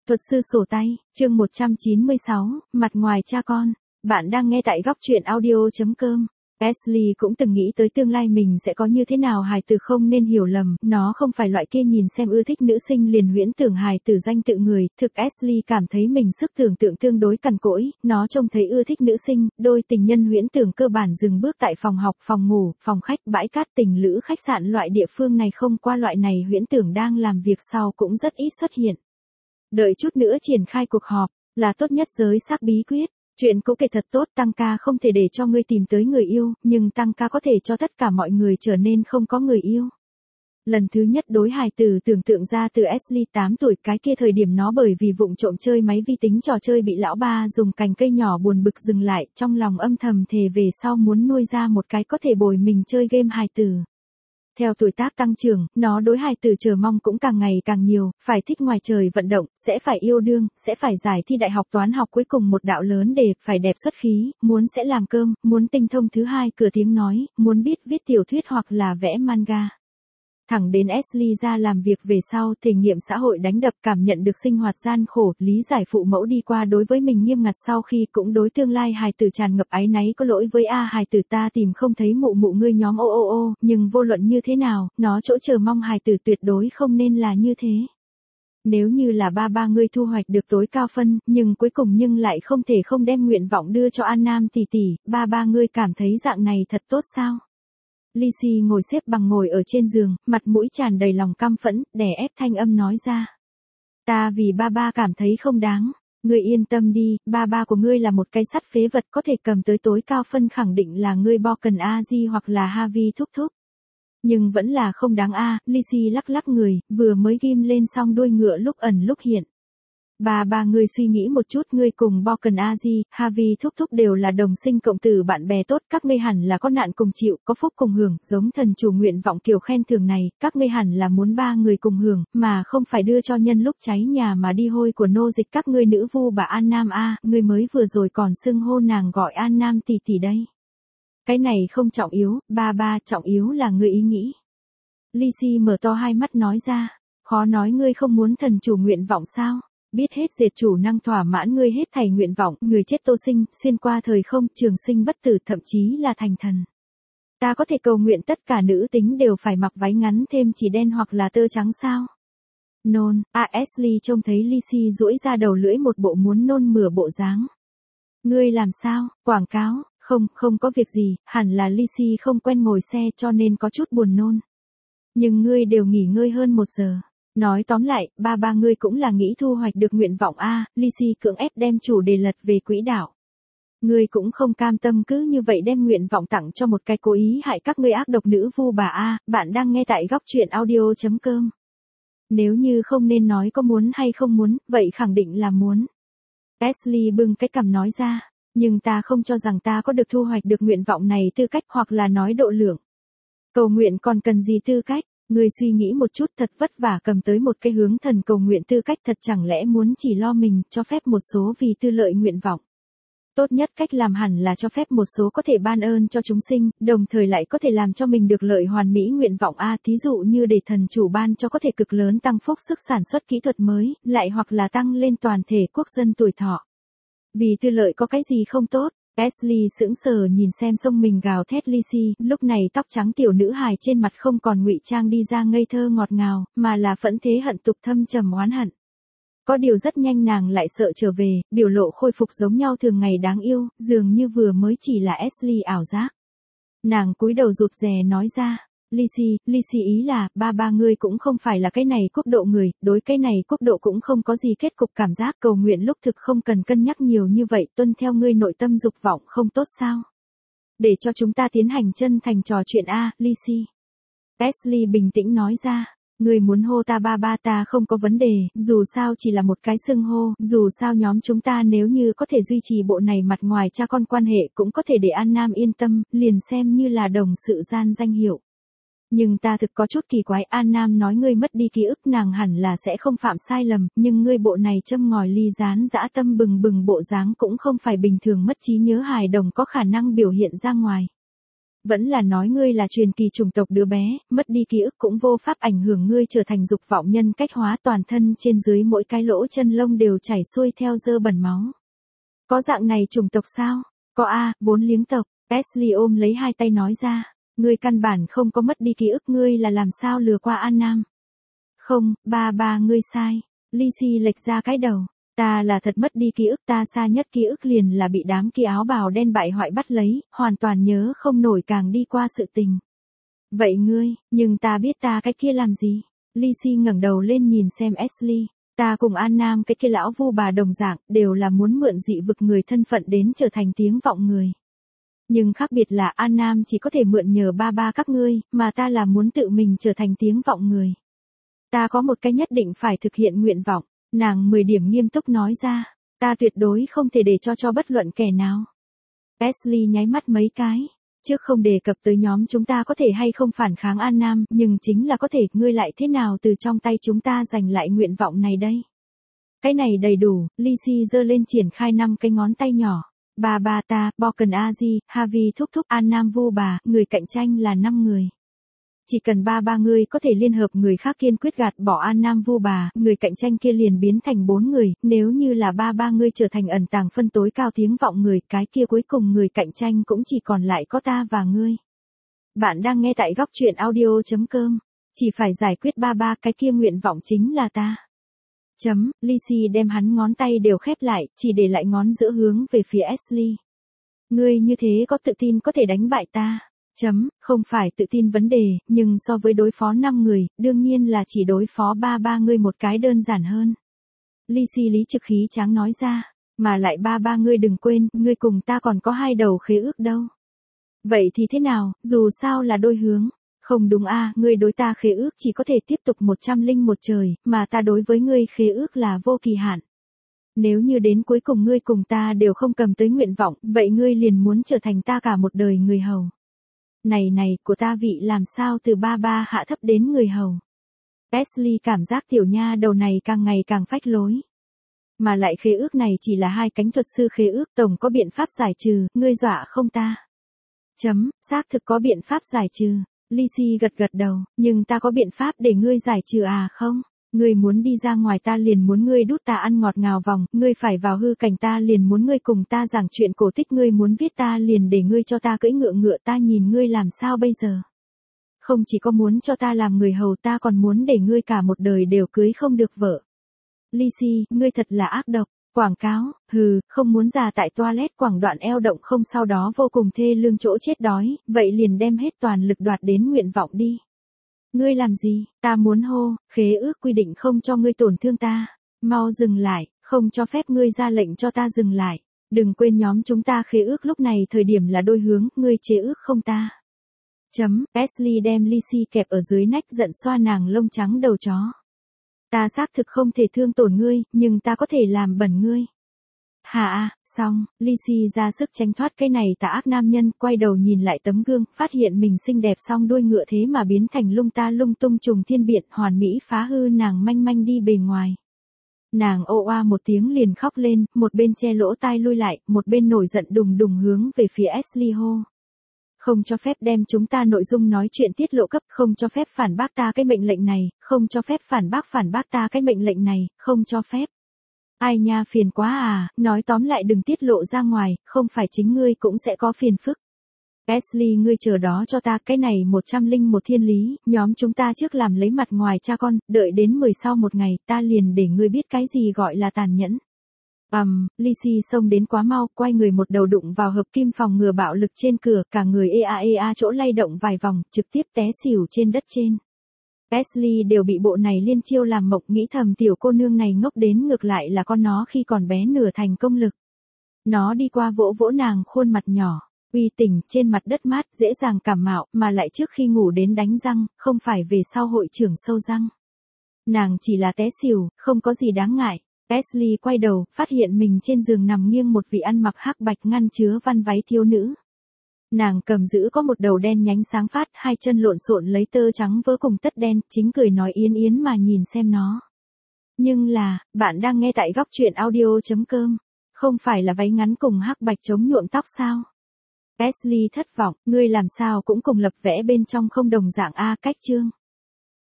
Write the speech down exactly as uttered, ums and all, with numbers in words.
Thuật sư sổ tay, chương một trăm chín mươi sáu, mặt ngoài cha con. Bạn đang nghe tại góc truyện audio chấm com. Ashley cũng từng nghĩ tới tương lai mình sẽ có như thế nào, hài tử không nên hiểu lầm, nó không phải loại kia nhìn xem ưa thích nữ sinh liền huyễn tưởng hài tử danh tự người, thực Ashley cảm thấy mình sức tưởng tượng tương đối cằn cỗi, nó trông thấy ưa thích nữ sinh, đôi tình nhân huyễn tưởng cơ bản dừng bước tại phòng học, phòng ngủ, phòng khách, bãi cát, tình lữ, khách sạn loại địa phương này, không qua loại này huyễn tưởng đang làm việc sau cũng rất ít xuất hiện. Đợi chút nữa triển khai cuộc họp, là tốt nhất giới xác bí quyết. Chuyện cũ kể thật tốt, tăng ca không thể để cho ngươi tìm tới người yêu, nhưng tăng ca có thể cho tất cả mọi người trở nên không có người yêu. Lần thứ nhất đối hài tử tưởng tượng ra từ Ashley tám tuổi, cái kia thời điểm nó bởi vì vụng trộm chơi máy vi tính trò chơi bị lão ba dùng cành cây nhỏ buồn bực dừng lại, trong lòng âm thầm thề về sau muốn nuôi ra một cái có thể bồi mình chơi game hài tử. Theo tuổi tác tăng trưởng, nó đối hài tử chờ mong cũng càng ngày càng nhiều, phải thích ngoài trời vận động, sẽ phải yêu đương, sẽ phải giải thi đại học toán học cuối cùng một đạo lớn đề, phải đẹp xuất khí, muốn sẽ làm cơm, muốn tinh thông thứ hai cửa tiếng nói, muốn biết viết tiểu thuyết hoặc là vẽ manga. Thẳng đến Ashley ra làm việc về sau, thể nghiệm xã hội đánh đập, cảm nhận được sinh hoạt gian khổ, lý giải phụ mẫu đi qua đối với mình nghiêm ngặt, sau khi cũng đối tương lai hài tử tràn ngập áy náy, có lỗi với a hài tử, ta tìm không thấy mụ mụ ngươi nhóm ô ô ô, nhưng vô luận như thế nào, nó chỗ chờ mong hài tử tuyệt đối không nên là như thế. Nếu như là ba ba ngươi thu hoạch được tối cao phân, nhưng cuối cùng nhưng lại không thể không đem nguyện vọng đưa cho An Nam tỷ tỷ, ba ba ngươi cảm thấy dạng này thật tốt sao? Lizzie ngồi xếp bằng ngồi ở trên giường, mặt mũi tràn đầy lòng căm phẫn, đè ép thanh âm nói ra. Ta vì ba ba cảm thấy không đáng. Ngươi yên tâm đi, ba ba của ngươi là một cái sắt phế vật, có thể cầm tới tối cao phân khẳng định là ngươi Boken Aji hoặc là Harvey thúc thúc. Nhưng vẫn là không đáng a. À, Lizzie lắc lắc người, vừa mới ghim lên xong đuôi ngựa lúc ẩn lúc hiện. Ba ba ngươi suy nghĩ một chút, ngươi cùng Boken Aji, Harvey thúc thúc đều là đồng sinh cộng tử bạn bè tốt, các ngươi hẳn là có nạn cùng chịu, có phúc cùng hưởng, giống thần chủ nguyện vọng kiểu khen thưởng này, các ngươi hẳn là muốn ba người cùng hưởng, mà không phải đưa cho nhân lúc cháy nhà mà đi hôi của nô dịch các ngươi nữ vu bà An Nam a, ngươi mới vừa rồi còn xưng hô nàng gọi An Nam tỷ tỷ đây. Cái này không trọng yếu, ba ba, trọng yếu là ngươi ý nghĩ. Lizzie mở to hai mắt nói ra, khó nói ngươi không muốn thần chủ nguyện vọng sao? Biết hết diệt chủ năng thỏa mãn ngươi hết thảy nguyện vọng, người chết tô sinh, xuyên qua thời không, trường sinh bất tử, thậm chí là thành thần. Ta có thể cầu nguyện tất cả nữ tính đều phải mặc váy ngắn thêm chỉ đen hoặc là tơ trắng sao? Nôn, a Ashley trông thấy Lizzie duỗi ra đầu lưỡi một bộ muốn nôn mửa bộ dáng. Ngươi làm sao, quảng cáo, không, không có việc gì, hẳn là Lizzie không quen ngồi xe cho nên có chút buồn nôn. Nhưng ngươi đều nghỉ ngơi hơn một giờ. Nói tóm lại, ba ba ngươi cũng là nghĩ thu hoạch được nguyện vọng a. À, Lizzie cưỡng ép đem chủ đề lật về quỹ đạo. Ngươi cũng không cam tâm cứ như vậy đem nguyện vọng tặng cho một cái cố ý hại các ngươi ác độc nữ vu bà a. À, bạn đang nghe tại góc truyện audio chấm com. Nếu như không nên nói có muốn hay không muốn, vậy khẳng định là muốn. Ashley bưng cái cằm nói ra, nhưng ta không cho rằng ta có được thu hoạch được nguyện vọng này tư cách, hoặc là nói độ lượng. Cầu nguyện còn cần gì tư cách? Ngươi suy nghĩ một chút, thật vất vả cầm tới một cái hướng thần cầu nguyện tư cách, thật chẳng lẽ muốn chỉ lo mình, cho phép một số vì tư lợi nguyện vọng. Tốt nhất cách làm hẳn là cho phép một số có thể ban ơn cho chúng sinh, đồng thời lại có thể làm cho mình được lợi hoàn mỹ nguyện vọng a. Thí dụ như để thần chủ ban cho có thể cực lớn tăng phúc sức sản xuất kỹ thuật mới, lại hoặc là tăng lên toàn thể quốc dân tuổi thọ. Vì tư lợi có cái gì không tốt? Ashley sững sờ nhìn xem sông mình gào thét Lizzie, lúc này tóc trắng tiểu nữ hài trên mặt không còn ngụy trang đi ra ngây thơ ngọt ngào, mà là phẫn thế hận tục thâm trầm oán hận. Có điều rất nhanh nàng lại sợ trở về, biểu lộ khôi phục giống nhau thường ngày đáng yêu, dường như vừa mới chỉ là Ashley ảo giác. Nàng cúi đầu rụt rè nói ra, Lizzie, Lizzie ý là, ba ba ngươi cũng không phải là cái này quốc độ người, đối cái này quốc độ cũng không có gì kết cục, cảm giác cầu nguyện lúc thực không cần cân nhắc nhiều như vậy, tuân theo ngươi nội tâm dục vọng không tốt sao? Để cho chúng ta tiến hành chân thành trò chuyện a, Lizzie. Ashley bình tĩnh nói ra, ngươi muốn hô ta ba ba ta không có vấn đề, dù sao chỉ là một cái xưng hô, dù sao nhóm chúng ta nếu như có thể duy trì bộ này mặt ngoài cha con quan hệ cũng có thể để An Nam yên tâm, liền xem như là đồng sự gian danh hiệu. Nhưng ta thực có chút kỳ quái, An Nam nói ngươi mất đi ký ức, nàng hẳn là sẽ không phạm sai lầm, nhưng ngươi bộ này châm ngòi ly gián dã tâm bừng bừng bộ dáng cũng không phải bình thường mất trí nhớ hài đồng có khả năng biểu hiện ra ngoài. Vẫn là nói ngươi là truyền kỳ chủng tộc đứa bé, mất đi ký ức cũng vô pháp ảnh hưởng ngươi trở thành dục vọng nhân cách hóa, toàn thân trên dưới mỗi cái lỗ chân lông đều chảy xuôi theo dơ bẩn máu. Có dạng này chủng tộc sao? Có a, vốn liếng tộc. Ashley ôm lấy hai tay nói ra. Ngươi căn bản không có mất đi ký ức, ngươi là làm sao lừa qua An Nam? Không, ba ba ngươi sai. Lizzie lệch ra cái đầu. Ta là thật mất đi ký ức, ta xa nhất ký ức liền là bị đám kia áo bào đen bại hoại bắt lấy, hoàn toàn nhớ không nổi càng đi qua sự tình. Vậy ngươi, nhưng ta biết ta cái kia làm gì? Lizzie ngẩng đầu lên nhìn xem Ashley. Ta cùng An Nam cái kia lão vu bà đồng dạng, đều là muốn mượn dị vực người thân phận đến trở thành tiếng vọng người. Nhưng khác biệt là An Nam chỉ có thể mượn nhờ ba ba các ngươi, mà ta là muốn tự mình trở thành tiếng vọng người. Ta có một cái nhất định phải thực hiện nguyện vọng, nàng mười điểm nghiêm túc nói ra, ta tuyệt đối không thể để cho cho bất luận kẻ nào. Ashley nháy mắt mấy cái, trước không đề cập tới nhóm chúng ta có thể hay không phản kháng An Nam, nhưng chính là có thể, ngươi lại thế nào từ trong tay chúng ta giành lại nguyện vọng này đây? Cái này đầy đủ, Lizzie giơ lên triển khai năm cái ngón tay nhỏ. Ba ba ta, Boken Aji, Harvey thúc thúc, An Nam vu bà, người cạnh tranh là năm người. Chỉ cần ba ba ngươi có thể liên hợp người khác kiên quyết gạt bỏ An Nam vu bà, người cạnh tranh kia liền biến thành bốn người, nếu như là ba ba ngươi trở thành ẩn tàng phân tối cao tiếng vọng người, cái kia cuối cùng người cạnh tranh cũng chỉ còn lại có ta và ngươi. Bạn đang nghe tại góc truyện audio.com, chỉ phải giải quyết ba ba cái kia nguyện vọng chính là ta. Chấm, Lizzie đem hắn ngón tay đều khép lại, chỉ để lại ngón giữa hướng về phía Ashley. Ngươi như thế có tự tin có thể đánh bại ta? Chấm, không phải tự tin vấn đề, nhưng so với đối phó năm người, đương nhiên là chỉ đối phó ba ba ngươi một cái đơn giản hơn. Lizzie lý trực khí tráng nói ra, mà lại ba ba ngươi đừng quên, ngươi cùng ta còn có hai đầu khế ước đâu. Vậy thì thế nào, dù sao là đôi hướng. Không đúng a, ngươi đối ta khế ước chỉ có thể tiếp tục một trăm linh một trời, mà ta đối với ngươi khế ước là vô kỳ hạn. Nếu như đến cuối cùng ngươi cùng ta đều không cầm tới nguyện vọng, vậy ngươi liền muốn trở thành ta cả một đời người hầu. Này này, của ta vị làm sao từ ba ba hạ thấp đến người hầu. Ashley cảm giác tiểu nha đầu này càng ngày càng phách lối. Mà lại khế ước này chỉ là hai cánh thuật sư khế ước, tổng có biện pháp giải trừ, ngươi dọa không ta? Chấm, xác thực có biện pháp giải trừ. Lizzie gật gật đầu, nhưng ta có biện pháp để ngươi giải trừ à không? Ngươi muốn đi ra ngoài ta liền muốn ngươi đút ta ăn ngọt ngào vòng, ngươi phải vào hư cảnh ta liền muốn ngươi cùng ta giảng chuyện cổ tích, ngươi muốn viết ta liền để ngươi cho ta cưỡi ngựa ngựa, ta nhìn ngươi làm sao bây giờ? Không chỉ có muốn cho ta làm người hầu, ta còn muốn để ngươi cả một đời đều cưới không được vợ. Lizzie, ngươi thật là ác độc. Quảng cáo, hừ, không muốn già tại toilet quảng đoạn eo động không, sau đó vô cùng thê lương chỗ chết đói, vậy liền đem hết toàn lực đoạt đến nguyện vọng đi. Ngươi làm gì, ta muốn hô, khế ước quy định không cho ngươi tổn thương ta. Mau dừng lại, không cho phép ngươi ra lệnh cho ta dừng lại. Đừng quên nhóm chúng ta khế ước lúc này thời điểm là đôi hướng, ngươi chế ước không ta. Chấm, Ashley đem Lizzie kẹp ở dưới nách giận xoa nàng lông trắng đầu chó. Ta xác thực không thể thương tổn ngươi, nhưng ta có thể làm bẩn ngươi. Hà à, xong, Lizzie ra sức tránh thoát cái này tà ác nam nhân, quay đầu nhìn lại tấm gương, phát hiện mình xinh đẹp song đuôi ngựa thế mà biến thành lung ta lung tung trùng thiên biện, hoàn mỹ phá hư nàng manh manh đi bề ngoài. Nàng ô oa một tiếng liền khóc lên, một bên che lỗ tai lui lại, một bên nổi giận đùng đùng hướng về phía Ashley hô. Không cho phép đem chúng ta nội dung nói chuyện tiết lộ cấp, không cho phép phản bác ta cái mệnh lệnh này, không cho phép phản bác phản bác ta cái mệnh lệnh này, không cho phép. Ai nha, phiền quá à, nói tóm lại đừng tiết lộ ra ngoài, không phải chính ngươi cũng sẽ có phiền phức. Ashley, ngươi chờ đó cho ta, cái này một trăm linh một thiên lý, nhóm chúng ta trước làm lấy mặt ngoài cha con, đợi đến mười sau một ngày, ta liền để ngươi biết cái gì gọi là tàn nhẫn. Ầm, um, Lizzie xông đến quá mau, quay người một đầu đụng vào hợp kim phòng ngừa bạo lực trên cửa, cả người ea ea chỗ lay động vài vòng, trực tiếp té xỉu trên đất trên. Ashley đều bị bộ này liên chiêu làm mộng, nghĩ thầm tiểu cô nương này ngốc đến ngược lại là con nó khi còn bé nửa thành công lực. Nó đi qua vỗ vỗ nàng khuôn mặt nhỏ, uy tỉnh, trên mặt đất mát, dễ dàng cảm mạo, mà lại trước khi ngủ đến đánh răng, không phải về sau hội trưởng sâu răng. Nàng chỉ là té xỉu, không có gì đáng ngại. Ashley quay đầu, phát hiện mình trên giường nằm nghiêng một vị ăn mặc hắc bạch ngăn chứa văn váy thiếu nữ. Nàng cầm giữ có một đầu đen nhánh sáng phát, hai chân lộn xộn lấy tơ trắng vớ cùng tất đen, chính cười nói yến yến mà nhìn xem nó. Nhưng là, bạn đang nghe tại góc truyện audio.com, không phải là váy ngắn cùng hắc bạch chống nhuộm tóc sao? Ashley thất vọng, ngươi làm sao cũng cùng lập vẽ bên trong không đồng dạng a cách chương.